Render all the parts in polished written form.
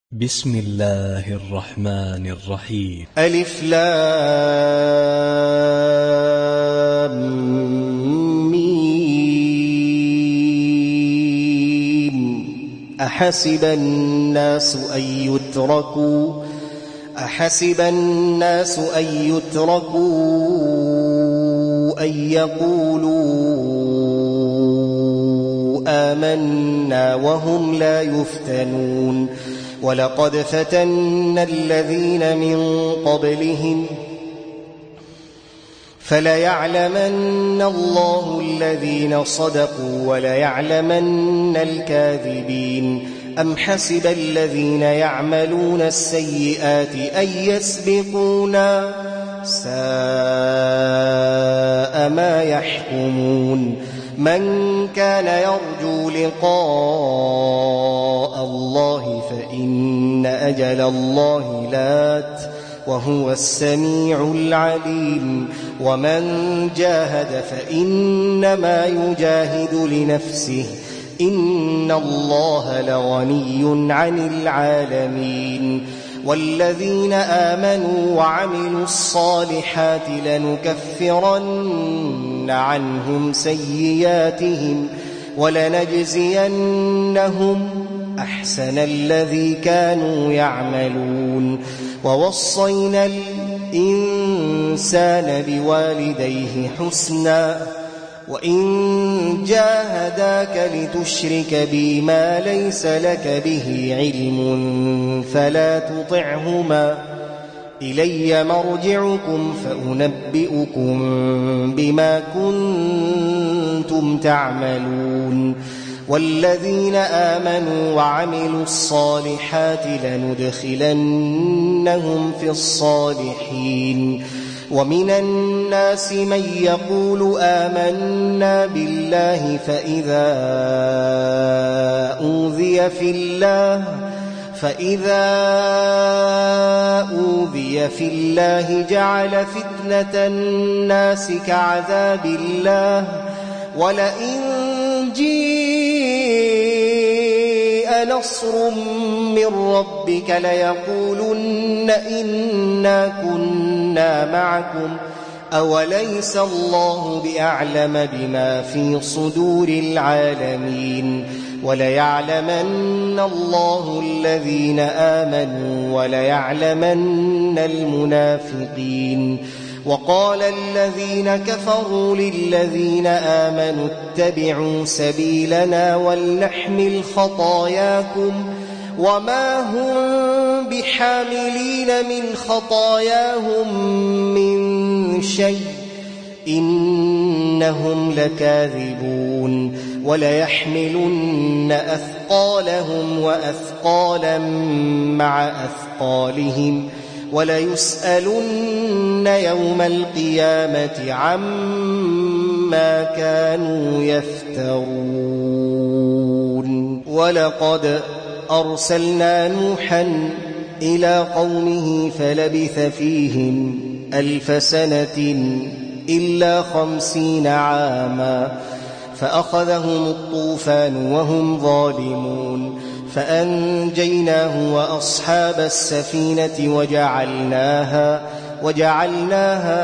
بسم الله الرحمن الرحيم. ألف لام ميم. أحسب الناس أن يتركوا أن يقولوا آمنا وهم لا يفتنون. ولقد فتنا الذين من قبلهم فليعلمن الله الذين صدقوا وليعلمن الكاذبين. أم حسب الذين يعملون السيئات أن يسبقونا ساء ما يحكمون. من كان يرجو لقاء الله فإن أجل الله لات وهو السميع العليم. ومن جاهد فإنما يجاهد لنفسه إن الله لغني عن العالمين. والذين آمنوا وعملوا الصالحات لنكفرن عنهم سيئاتهم ولنجزينهم أحسن الذي كانوا يعملون. ووصينا الإنسان بوالديه حسنا وإن جاهداك لتشرك بي ما ليس لك به علم فلا تطعهما إلي مرجعكم فأنبئكم بما كنتم تعملون. والذين آمنوا وعملوا الصالحات لندخلنهم في الصالحين. ومن الناس من يقول آمنا بالله فإذا أوذي في الله جعل فتنة الناس كعذاب الله ولئن جيء نصر من ربك ليقولن إنا كنا معكم أوليس الله بأعلم بما في صدور العالمين. وليعلمن الله الذين آمنوا وليعلمن المنافقين. وقال الذين كفروا للذين آمنوا اتبعوا سبيلنا ولنحمل خطاياكم وما هم بحاملين من خطاياهم من شيء إنهم لكاذبون. وليحملن أثقالهم وأثقالا مع أثقالهم وليسألن يوم القيامة عما كانوا يفترون. ولقد أرسلنا نوحا إلى قومه فلبث فيهم 1000 سنة إلا 50 عاما فأخذهم الطوفان وهم ظالمون فأنجيناه وأصحاب السفينة وجعلناها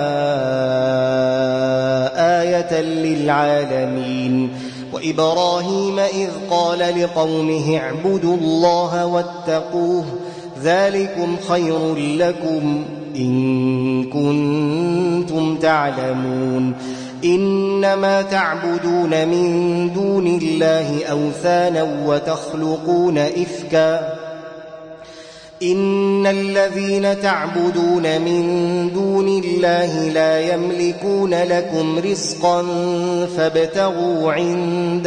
آية للعالمين. وإبراهيم إذ قال لقومه اعبدوا الله واتقوه ذلكم خير لكم إن كنتم تعلمون. إنما تعبدون من دون الله أوثانا وتخلقون إفكا إن الذين تعبدون من دون الله لا يملكون لكم رزقا فابتغوا عند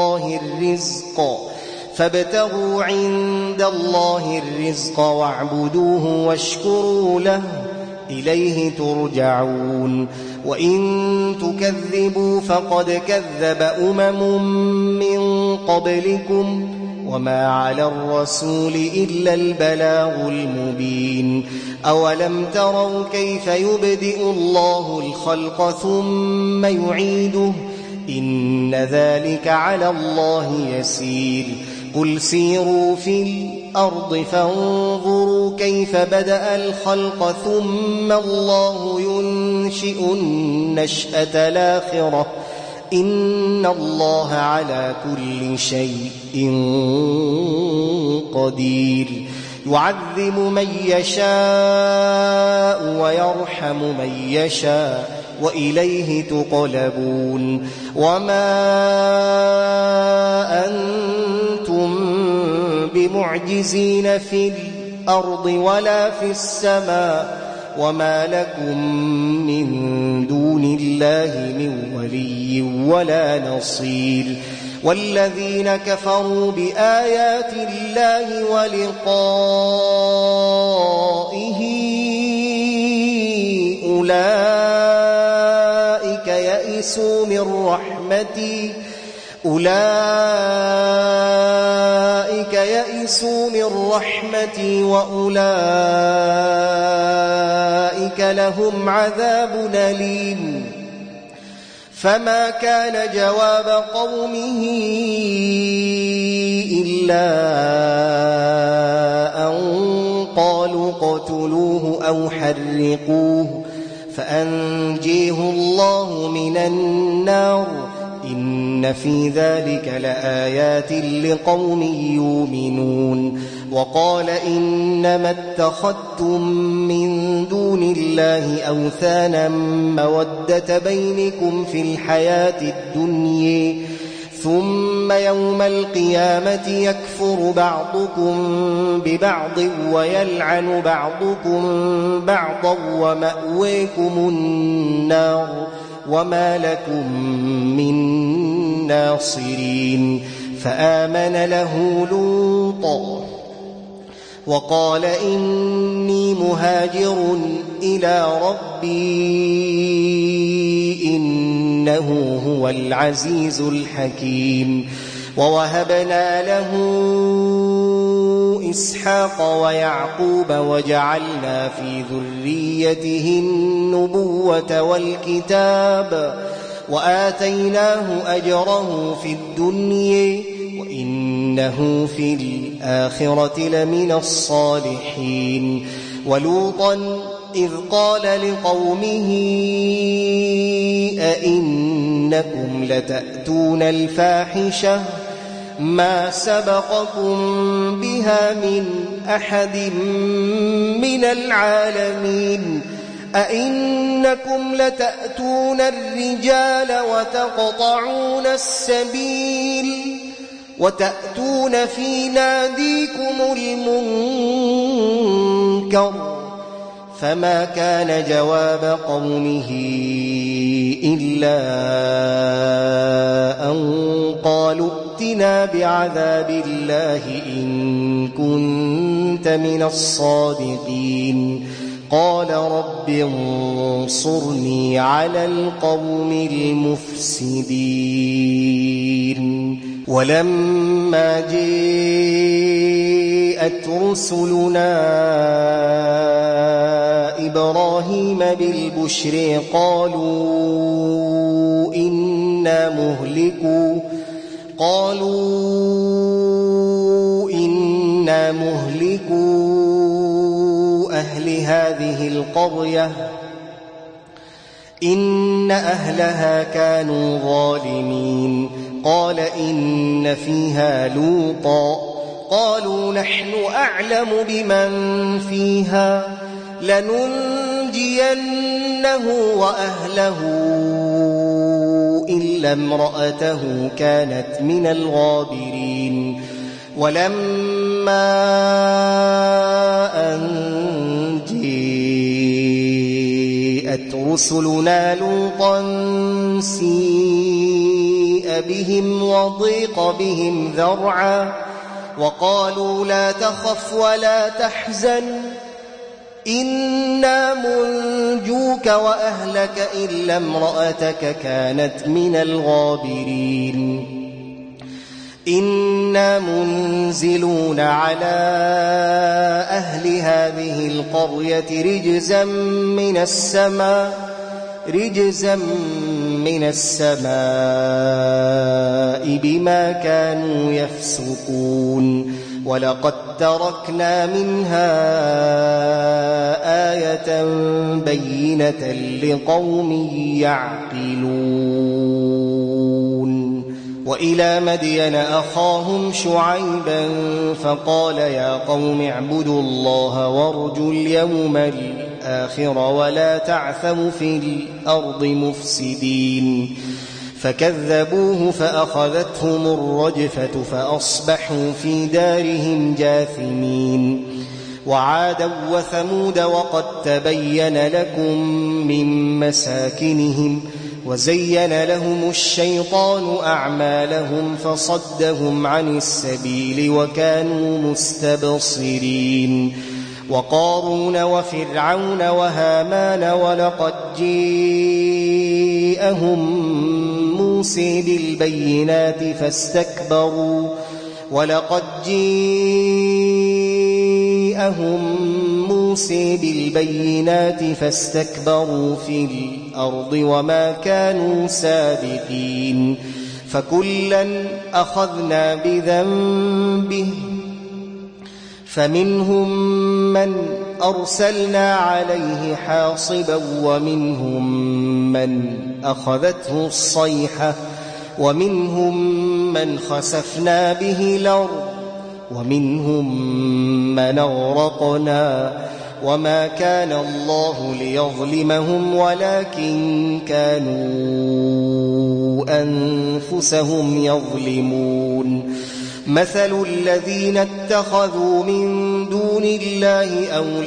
الله الرزق واعبدوه واشكروا له إليه ترجعون. وإن تكذبوا فقد كذب أمم من قبلكم وما على الرسول إلا البلاغ المبين. أولم تروا كيف يبدئ الله الخلق ثم يعيده إن ذلك على الله يسير. قل سيروا في الأرض فانظروا كيف بدأ الخلق ثم الله ينشئ النشأة الآخرة إن الله على كل شيء قدير يعذب من يشاء ويرحم من يشاء وإليه تقلبون وما أنتم بمعجزين في الأرض ولا في السماء وما لكم من دون الله من ولي ولا نصير والذين كفروا بآيات الله ولقائه أولئك يئسوا من رحمتي وأولئك لهم عذاب أليم فما كان جواب قومه إلا أن قالوا اقتلوه أو حرقوه فأنجيه الله من النار إن في ذلك لآيات لقوم يؤمنون وقال إنما اتخذتم من دون الله أوثانا مودة بينكم في الحياة الدنيا ثم يوم القيامة يكفر بعضكم ببعض ويلعن بعضكم بعضا ومأويكم النار وما لكم من ناصرين فآمن له لوط وقال إني مهاجر إلى ربي إنه هو العزيز الحكيم ووهبنا له إسحاق ويعقوب وجعلنا في ذريته النبوة والكتاب وآتيناه أجره في الدنيا وإنه في الآخرة لمن الصالحين ولوطا إذ قال لقومه أئنكم لتأتون الفاحشة ما سبقكم بها من أحد من العالمين أئنكم لتأتون الرجال وتقطعون السبيل وتأتون في ناديكم المنكر فما كان جواب قومه إلا أن قالوا ائتنا بعذاب الله إن كنت من الصادقين قال رب انصرني على القوم المفسدين ولما جاءت رسلنا إبراهيم بالبشر قالوا إنا مهلكو أهل هذه القرية إن أهلها كانوا ظالمين قال إن فيها لوطا قالوا نحن أعلم بمن فيها لننجينه وأهله إلا امرأته كانت من الغابرين ولما أن جاءت رسلنا لوطا سيء بهم وضيق بهم ذرعا وقالوا لا تخف ولا تحزن إنا منجوك وأهلك إلا امرأتك كانت من الغابرين إنا منزلون على أهل هذه القرية رجزا من السماء بما كانوا يفسقون ولقد تركنا منها آية بينة لقوم يعقلون وإلى مدين أخاهم شعيبا فقال يا قوم اعبدوا الله وارجوا اليوم الآخر ولا تعثوا في الأرض مفسدين فكذبوه فأخذتهم الرجفة فأصبحوا في دارهم جاثمين وعادا وثمود وقد تبين لكم من مساكنهم وزين لهم الشيطان أعمالهم فصدهم عن السبيل وكانوا مستبصرين وقارون وفرعون وهامان ولقد جاءهم موسى بالبينات فاستكبروا في الأرض وما كانوا سابقين فكلا أخذنا بذنبه فمنهم من أرسلنا عليه حاصبا ومنهم من أخذته الصيحة ومنهم من خسفنا به الأرض ومنهم من أغرقنا وما كان الله ليظلمهم ولكن كانوا أنفسهم يظلمون مثل الذين اتخذوا من دون الله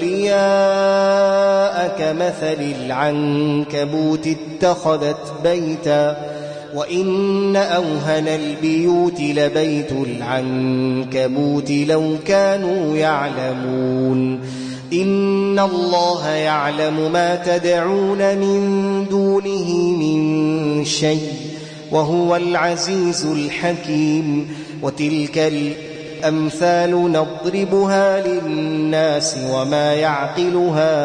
أولياء كمثل العنكبوت اتخذت بيتا وإن أوهن البيوت لبيت العنكبوت لو كانوا يعلمون إن الله يعلم ما تدعون من دونه من شيء وهو العزيز الحكيم وتلك الأمثال نضربها للناس وما يعقلها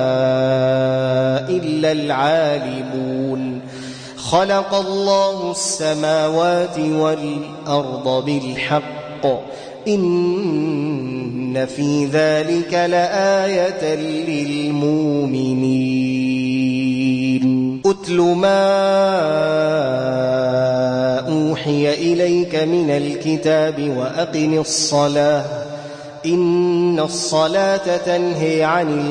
إلا العالمون خلق الله السماوات والأرض بالحق إن في ذلك لآية للمؤمنين أتل ما أوحي إليك من الكتاب وأقم الصلاة إن الصلاة تنهي عن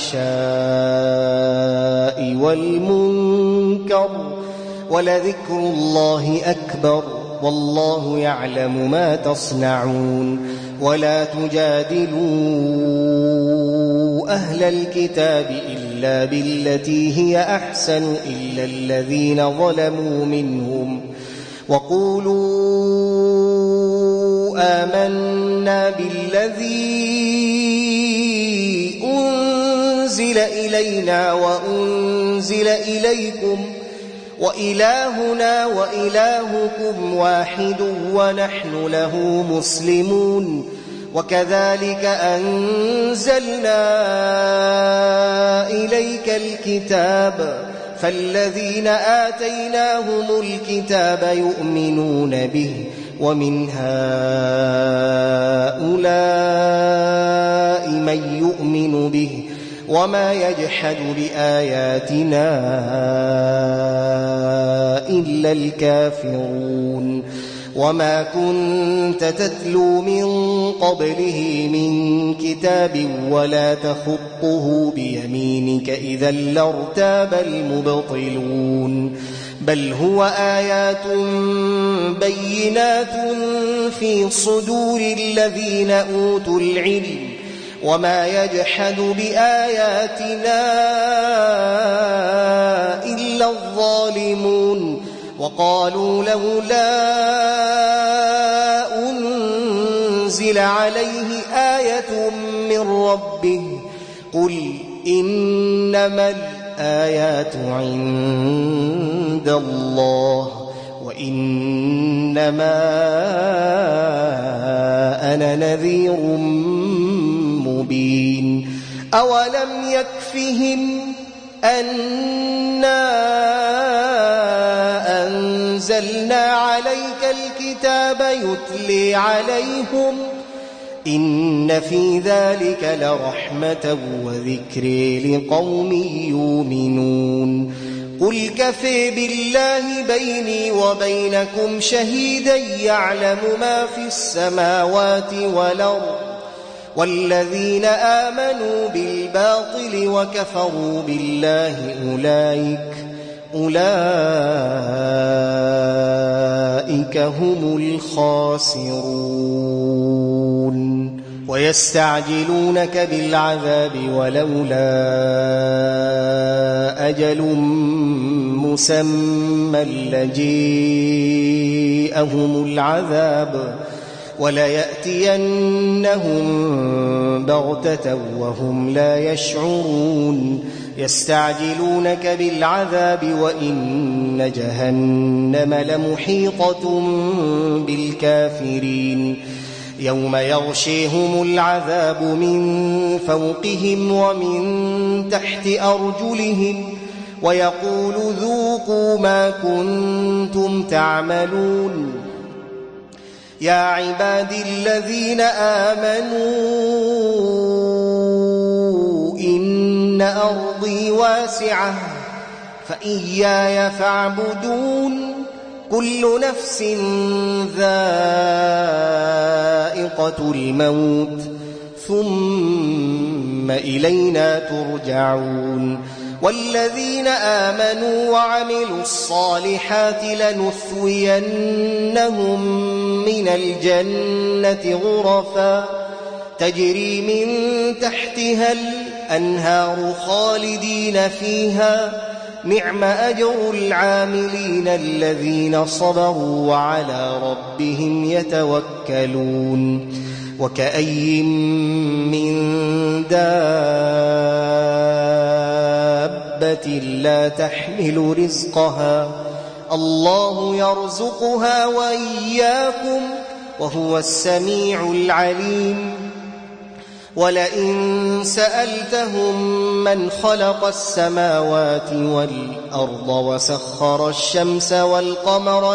الفحشاء والمنكر ولذكر الله أكبر والله يعلم ما تصنعون ولا تجادلوا أهل الكتاب إلا بالتي هي أحسن إلا الذين ظلموا منهم وقولوا آمنا بالذي أنزل إلينا وأنزل إليكم وإلهنا وإلهكم واحد ونحن له مسلمون وكذلك أنزلنا إليك الكتاب فالذين آتيناهم الكتاب يؤمنون به ومن هؤلاء من يؤمن به وما يجحد بآياتنا إلا الكافرون وما كنت تتلو من قبله من كتاب ولا تخطه بيمينك إذا لارتاب المبطلون بل هو آيات بينات في صدور الذين أوتوا العلم وما يجحد بآياتنا إلا الظالمون وقالوا لولا أنزل عليه آية من ربه قل إنما الآيات عند الله وإنما أنا نذير مبين أولم يكفهم أنا أنزلنا عليك الكتاب يتلي عليهم إن في ذلك لرحمة وذكر لقوم يؤمنون قل كفى بالله بيني وبينكم شهيدا يعلم ما في السماوات والأرض والذين آمنوا بالباطل وكفروا بالله أولئك هم الخاسرون ويستعجلونك بالعذاب ولولا أجل مسمى لجيءهم العذاب وليأتينهم بغتة وهم لا يشعرون يستعجلونك بالعذاب وإن جهنم لمحيطة بالكافرين يوم يغشيهم العذاب من فوقهم ومن تحت أرجلهم ويقول ذوقوا ما كنتم تعملون يا عبادي الذين آمنوا إن أرضي واسعة فإياي فاعبدون كل نفس ذائقة الموت ثم إلينا ترجعون والذين آمنوا وعملوا الصالحات لنثوينهم من الجنة غرفا تجري من تحتها الأنهار خالدين فيها نعم أجر العاملين الذين صبروا وعلى ربهم يتوكلون وكأي من دابة لا تحمل رزقها الله يرزقها وإياكم وهو السميع العليم ولئن سألتهم من خلق السماوات والأرض وسخر الشمس والقمر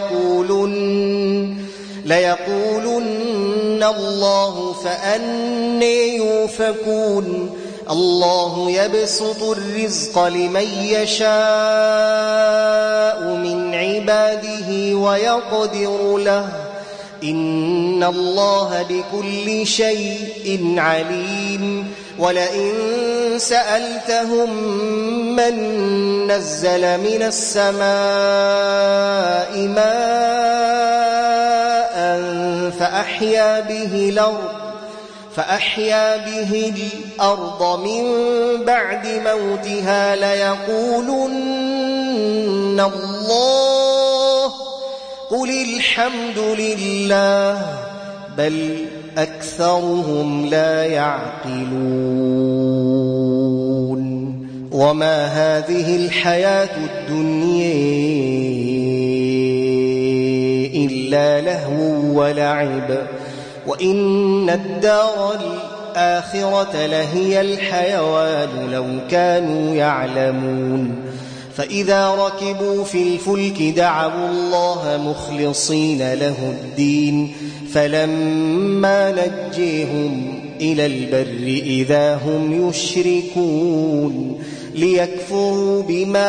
ليقولن الله فأنى يؤفكون الله يبسط الرزق لمن يشاء من عباده ويقدر له إن الله بكل شيء عليم ولئن سألتهم من نزل من السماء ماء فأحيا به الأرض من بعد موتها ليقولن الله قل الحمد لله بل أكثرهم لا يعقلون وما هذه الحياة الدنيا إلا لهو ولعب وإن الدار الآخرة لهي الحيوان لو كانوا يعلمون فإذا ركبوا في الفلك دعوا الله مخلصين له الدين فلما نجيهم إلى البر إذا هم يشركون ليكفروا بما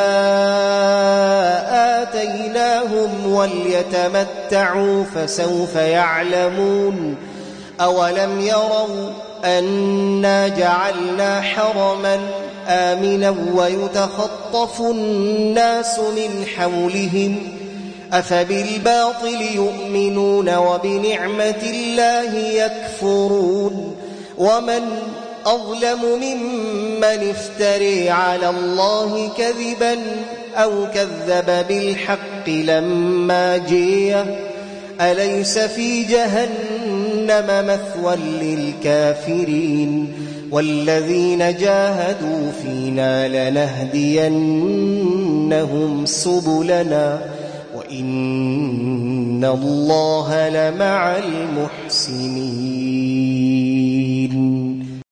آتيناهم وليتمتعوا فسوف يعلمون أولم يروا أنا جعلنا حرما آمنا ويتخطف الناس من حولهم أفبالباطل يؤمنون وبنعمة الله يكفرون ومن أظلم ممن افتري على الله كذبا أو كذب بالحق لما جاءه أليس في جهنم مثوى للكافرين والذين جاهدوا فينا لنهدينهم سبلنا وإن الله لمع المحسنين